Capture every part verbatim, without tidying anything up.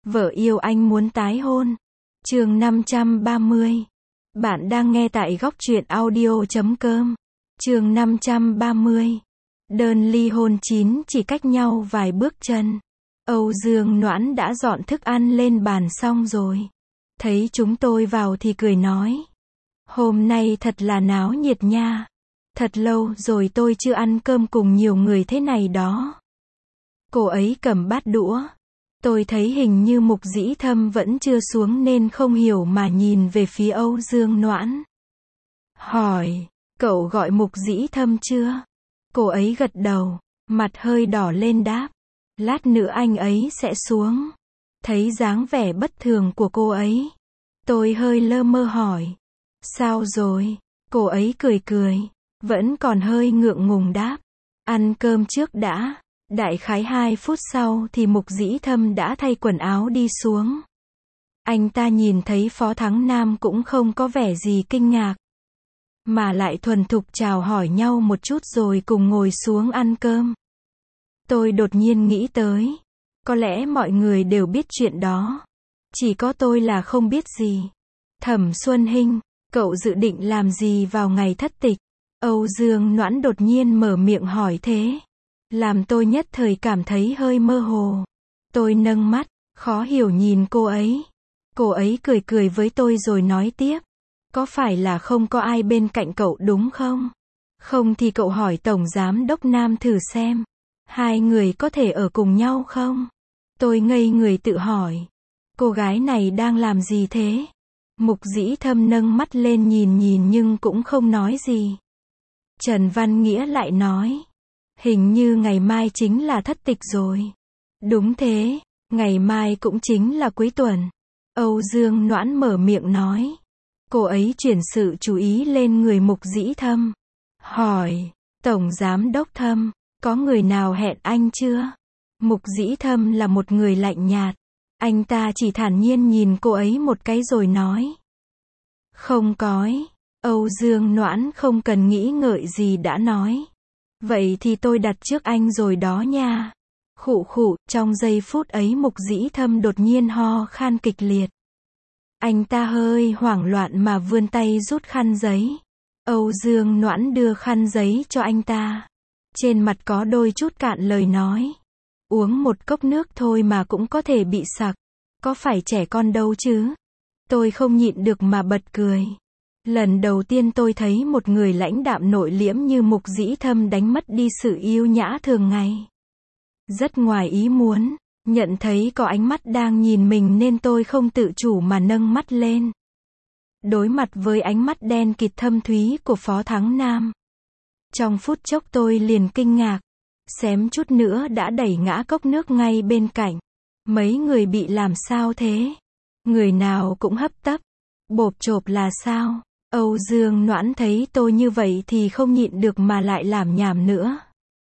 Vợ yêu anh muốn tái hôn. Chương năm trăm ba mươi. Bạn đang nghe tại góc truyện audio chấm com. Chương năm trăm ba mươi. Đơn ly hôn chín chỉ cách nhau vài bước chân. Âu Dương Noãn đã dọn thức ăn lên bàn xong rồi. Thấy chúng tôi vào thì cười nói. Hôm nay thật là náo nhiệt nha. Thật lâu rồi tôi chưa ăn cơm cùng nhiều người thế này đó. Cô ấy cầm bát đũa. Tôi thấy hình như Mục Dĩ Thâm vẫn chưa xuống nên không hiểu mà nhìn về phía Âu Dương Noãn. Hỏi, cậu gọi Mục Dĩ Thâm chưa? Cô ấy gật đầu, mặt hơi đỏ lên đáp. Lát nữa anh ấy sẽ xuống. Thấy dáng vẻ bất thường của cô ấy. Tôi hơi lơ mơ hỏi. Sao rồi? Cô ấy cười cười. Vẫn còn hơi ngượng ngùng đáp. Ăn cơm trước đã. Đại khái hai phút sau thì Mục Dĩ Thâm đã thay quần áo đi xuống. Anh ta nhìn thấy Phó Thắng Nam cũng không có vẻ gì kinh ngạc. Mà lại thuần thục chào hỏi nhau một chút rồi cùng ngồi xuống ăn cơm. Tôi đột nhiên nghĩ tới. Có lẽ mọi người đều biết chuyện đó. Chỉ có tôi là không biết gì. Thẩm Xuân Hinh, cậu dự định làm gì vào ngày thất tịch? Âu Dương Noãn đột nhiên mở miệng hỏi thế. Làm tôi nhất thời cảm thấy hơi mơ hồ. Tôi nâng mắt, khó hiểu nhìn cô ấy. Cô ấy cười cười với tôi rồi nói tiếp. Có phải là không có ai bên cạnh cậu đúng không? Không thì cậu hỏi Tổng Giám Đốc Nam thử xem. Hai người có thể ở cùng nhau không? Tôi ngây người tự hỏi. Cô gái này đang làm gì thế? Mục Dĩ Thâm nâng mắt lên nhìn nhìn nhưng cũng không nói gì. Trần Văn Nghĩa lại nói. Hình như ngày mai chính là thất tịch rồi. Đúng thế, ngày mai cũng chính là cuối tuần. Âu Dương Noãn mở miệng nói. Cô ấy chuyển sự chú ý lên người Mục Dĩ Thâm. Hỏi, Tổng Giám Đốc Thâm, có người nào hẹn anh chưa? Mục Dĩ Thâm là một người lạnh nhạt. Anh ta chỉ thản nhiên nhìn cô ấy một cái rồi nói. Không có. Âu Dương Noãn không cần nghĩ ngợi gì đã nói. Vậy thì tôi đặt trước anh rồi đó nha. Khụ khụ, trong giây phút ấy Mục Dĩ Thâm đột nhiên ho khan kịch liệt. Anh ta hơi hoảng loạn mà vươn tay rút khăn giấy. Âu Dương Noãn đưa khăn giấy cho anh ta. Trên mặt có đôi chút cạn lời nói. Uống một cốc nước thôi mà cũng có thể bị sặc. Có phải trẻ con đâu chứ? Tôi không nhịn được mà bật cười. Lần đầu tiên tôi thấy một người lãnh đạm nội liễm như Mục Dĩ Thâm đánh mất đi sự yêu nhã thường ngày. Rất ngoài ý muốn, nhận thấy có ánh mắt đang nhìn mình nên tôi không tự chủ mà nâng mắt lên. Đối mặt với ánh mắt đen kịt thâm thúy của Phó Thắng Nam. Trong phút chốc tôi liền kinh ngạc, xém chút nữa đã đẩy ngã cốc nước ngay bên cạnh. Mấy người bị làm sao thế? Người nào cũng hấp tấp, bộp chộp là sao? Âu Dương Noãn thấy tôi như vậy thì không nhịn được mà lại làm nhảm nữa.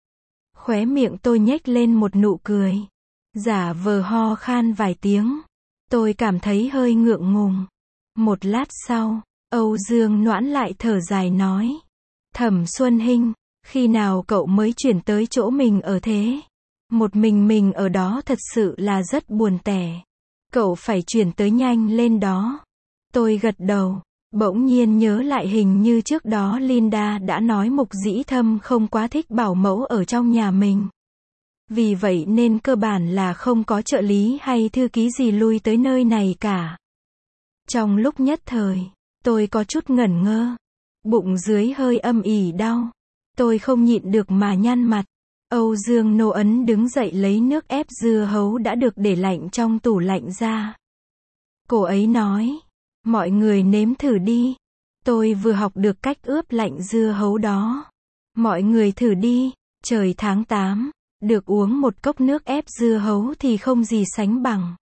Khóe miệng tôi nhếch lên một nụ cười. Giả vờ ho khan vài tiếng. Tôi cảm thấy hơi ngượng ngùng. Một lát sau, Âu Dương Noãn lại thở dài nói. Thẩm Xuân Hinh, khi nào cậu mới chuyển tới chỗ mình ở thế? Một mình mình ở đó thật sự là rất buồn tẻ. Cậu phải chuyển tới nhanh lên đó. Tôi gật đầu. Bỗng nhiên nhớ lại hình như trước đó Linda đã nói Mục Dĩ Thâm không quá thích bảo mẫu ở trong nhà mình. Vì vậy nên cơ bản là không có trợ lý hay thư ký gì lui tới nơi này cả. Trong lúc nhất thời, tôi có chút ngẩn ngơ. Bụng dưới hơi âm ỉ đau. Tôi không nhịn được mà nhăn mặt. Âu Dương Nô Ấn đứng dậy lấy nước ép dưa hấu đã được để lạnh trong tủ lạnh ra. Cô ấy nói. Mọi người nếm thử đi. Tôi vừa học được cách ướp lạnh dưa hấu đó. Mọi người thử đi. Trời tháng tám, được uống một cốc nước ép dưa hấu thì không gì sánh bằng.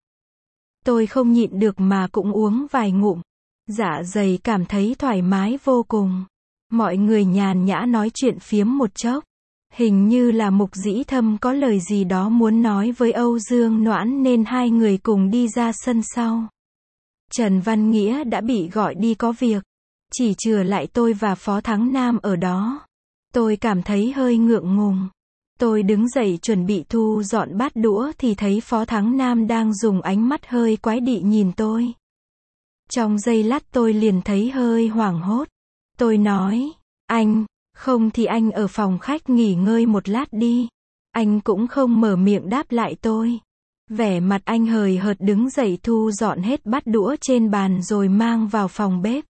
Tôi không nhịn được mà cũng uống vài ngụm. Dạ dày cảm thấy thoải mái vô cùng. Mọi người nhàn nhã nói chuyện phiếm một chốc. Hình như là Mục Dĩ Thâm có lời gì đó muốn nói với Âu Dương Noãn nên hai người cùng đi ra sân sau. Trần Văn Nghĩa đã bị gọi đi có việc. Chỉ chừa lại tôi và Phó Thắng Nam ở đó. Tôi cảm thấy hơi ngượng ngùng. Tôi đứng dậy chuẩn bị thu dọn bát đũa thì thấy Phó Thắng Nam đang dùng ánh mắt hơi quái dị nhìn tôi. Trong giây lát tôi liền thấy hơi hoảng hốt. Tôi nói, anh, không thì anh ở phòng khách nghỉ ngơi một lát đi. Anh cũng không mở miệng đáp lại tôi. Vẻ mặt anh hời hợt đứng dậy thu dọn hết bát đũa trên bàn rồi mang vào phòng bếp.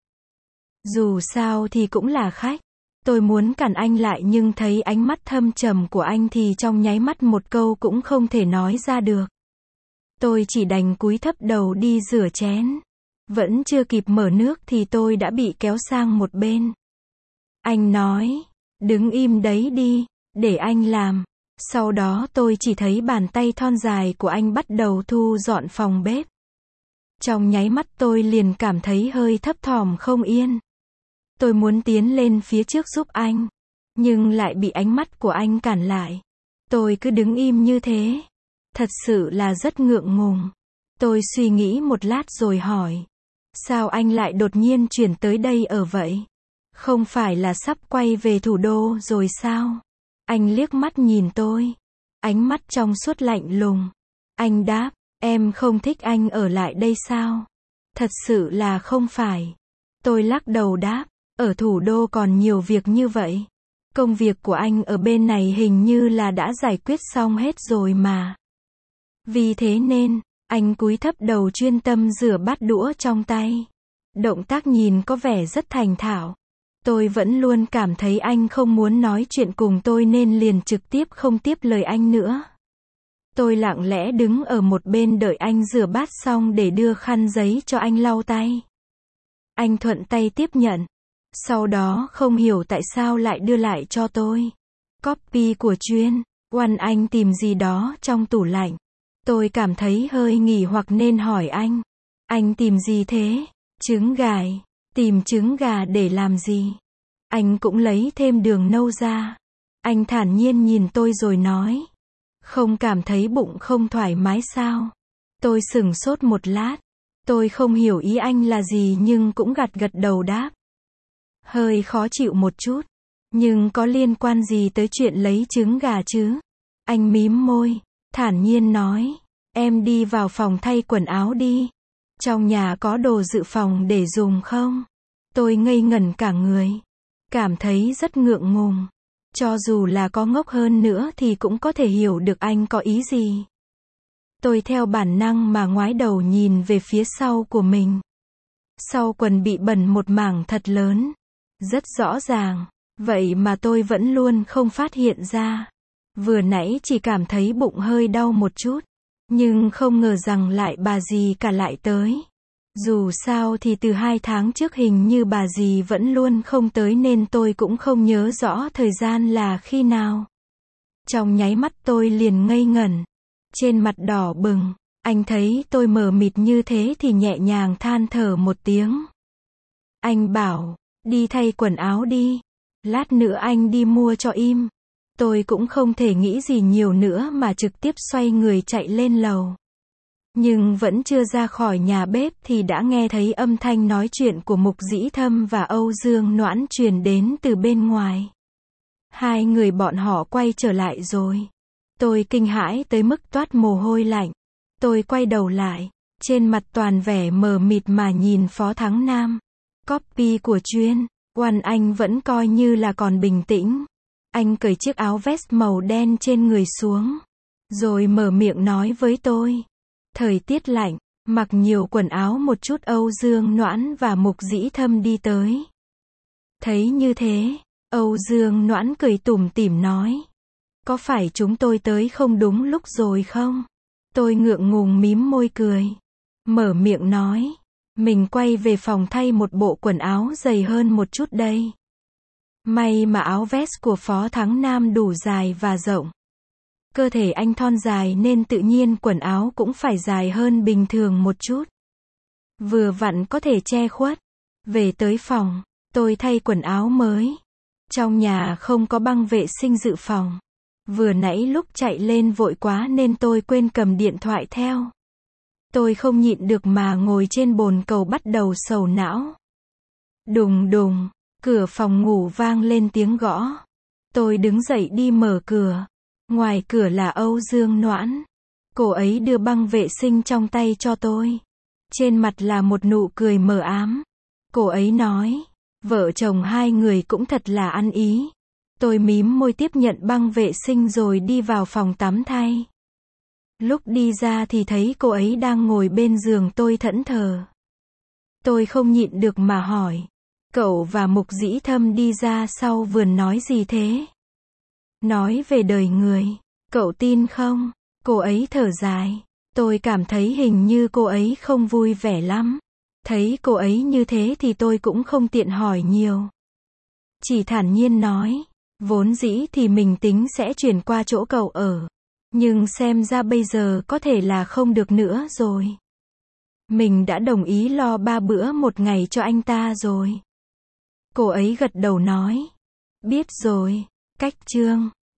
Dù sao thì cũng là khách. Tôi muốn cản anh lại nhưng thấy ánh mắt thâm trầm của anh thì trong nháy mắt một câu cũng không thể nói ra được. Tôi chỉ đành cúi thấp đầu đi rửa chén. Vẫn chưa kịp mở nước thì tôi đã bị kéo sang một bên. Anh nói, đứng im đấy đi, để anh làm. Sau đó tôi chỉ thấy bàn tay thon dài của anh bắt đầu thu dọn phòng bếp. Trong nháy mắt tôi liền cảm thấy hơi thấp thỏm không yên. Tôi muốn tiến lên phía trước giúp anh, nhưng lại bị ánh mắt của anh cản lại. Tôi cứ đứng im như thế. Thật sự là rất ngượng ngùng. Tôi suy nghĩ một lát rồi hỏi. Sao anh lại đột nhiên chuyển tới đây ở vậy? Không phải là sắp quay về thủ đô rồi sao? Anh liếc mắt nhìn tôi. Ánh mắt trong suốt lạnh lùng. Anh đáp, em không thích anh ở lại đây sao? Thật sự là không phải. Tôi lắc đầu đáp, ở thủ đô còn nhiều việc như vậy. Công việc của anh ở bên này hình như là đã giải quyết xong hết rồi mà. Vì thế nên, anh cúi thấp đầu chuyên tâm rửa bát đũa trong tay. Động tác nhìn có vẻ rất thành thạo. Tôi vẫn luôn cảm thấy anh không muốn nói chuyện cùng tôi nên liền trực tiếp không tiếp lời anh nữa. Tôi lặng lẽ đứng ở một bên đợi anh rửa bát xong để đưa khăn giấy cho anh lau tay. Anh thuận tay tiếp nhận. Sau đó không hiểu tại sao lại đưa lại cho tôi. Copy của chuyên, Oan anh tìm gì đó trong tủ lạnh. Tôi cảm thấy hơi nghỉ hoặc nên hỏi anh. Anh tìm gì thế? Trứng gà. Tìm trứng gà để làm gì? Anh cũng lấy thêm đường nâu ra. Anh thản nhiên nhìn tôi rồi nói. Không cảm thấy bụng không thoải mái sao? Tôi sửng sốt một lát. Tôi không hiểu ý anh là gì nhưng cũng gật gật đầu đáp. Hơi khó chịu một chút. Nhưng có liên quan gì tới chuyện lấy trứng gà chứ? Anh mím môi, thản nhiên nói. Em đi vào phòng thay quần áo đi. Trong nhà có đồ dự phòng để dùng không? Tôi ngây ngẩn cả người. Cảm thấy rất ngượng ngùng. Cho dù là có ngốc hơn nữa thì cũng có thể hiểu được anh có ý gì. Tôi theo bản năng mà ngoái đầu nhìn về phía sau của mình. Sau quần bị bẩn một mảng thật lớn. Rất rõ ràng. Vậy mà tôi vẫn luôn không phát hiện ra. Vừa nãy chỉ cảm thấy bụng hơi đau một chút. Nhưng không ngờ rằng lại bà dì cả lại tới. Dù sao thì từ hai tháng trước hình như bà dì vẫn luôn không tới nên tôi cũng không nhớ rõ thời gian là khi nào. Trong nháy mắt tôi liền ngây ngẩn. Trên mặt đỏ bừng. Anh thấy tôi mờ mịt như thế thì nhẹ nhàng than thở một tiếng. Anh bảo, đi thay quần áo đi. Lát nữa anh đi mua cho im. Tôi cũng không thể nghĩ gì nhiều nữa mà trực tiếp xoay người chạy lên lầu. Nhưng vẫn chưa ra khỏi nhà bếp thì đã nghe thấy âm thanh nói chuyện của Mục Dĩ Thâm và Âu Dương Noãn truyền đến từ bên ngoài. Hai người bọn họ quay trở lại rồi. Tôi kinh hãi tới mức toát mồ hôi lạnh. Tôi quay đầu lại, trên mặt toàn vẻ mờ mịt mà nhìn Phó Thắng Nam. Copy của chuyên, Oan anh vẫn coi như là còn bình tĩnh. Anh cởi chiếc áo vest màu đen trên người xuống. Rồi mở miệng nói với tôi. Thời tiết lạnh, mặc nhiều quần áo một chút. Âu Dương Noãn và Mục Dĩ Thâm đi tới. Thấy như thế, Âu Dương Noãn cười tủm tỉm nói. Có phải chúng tôi tới không đúng lúc rồi không? Tôi ngượng ngùng mím môi cười. Mở miệng nói. Mình quay về phòng thay một bộ quần áo dày hơn một chút đây. May mà áo vest của Phó Thắng Nam đủ dài và rộng. Cơ thể anh thon dài nên tự nhiên quần áo cũng phải dài hơn bình thường một chút. Vừa vặn có thể che khuất. Về tới phòng, tôi thay quần áo mới. Trong nhà không có băng vệ sinh dự phòng. Vừa nãy lúc chạy lên vội quá nên tôi quên cầm điện thoại theo. Tôi không nhịn được mà ngồi trên bồn cầu bắt đầu sầu não. Đùng đùng, cửa phòng ngủ vang lên tiếng gõ. Tôi đứng dậy đi mở cửa. Ngoài cửa là Âu Dương Noãn. Cô ấy đưa băng vệ sinh trong tay cho tôi. Trên mặt là một nụ cười mờ ám. Cô ấy nói, vợ chồng hai người cũng thật là ăn ý. Tôi mím môi tiếp nhận băng vệ sinh rồi đi vào phòng tắm thay. Lúc đi ra thì thấy cô ấy đang ngồi bên giường tôi thẫn thờ. Tôi không nhịn được mà hỏi, cậu và Mục Dĩ Thâm đi ra sau vườn nói gì thế? Nói về đời người, cậu tin không? Cô ấy thở dài. Tôi cảm thấy hình như cô ấy không vui vẻ lắm. Thấy cô ấy như thế thì tôi cũng không tiện hỏi nhiều. Chỉ thản nhiên nói, vốn dĩ thì mình tính sẽ chuyển qua chỗ cậu ở. Nhưng xem ra bây giờ có thể là không được nữa rồi. Mình đã đồng ý lo ba bữa một ngày cho anh ta rồi. Cô ấy gật đầu nói, biết rồi, Cách Trương.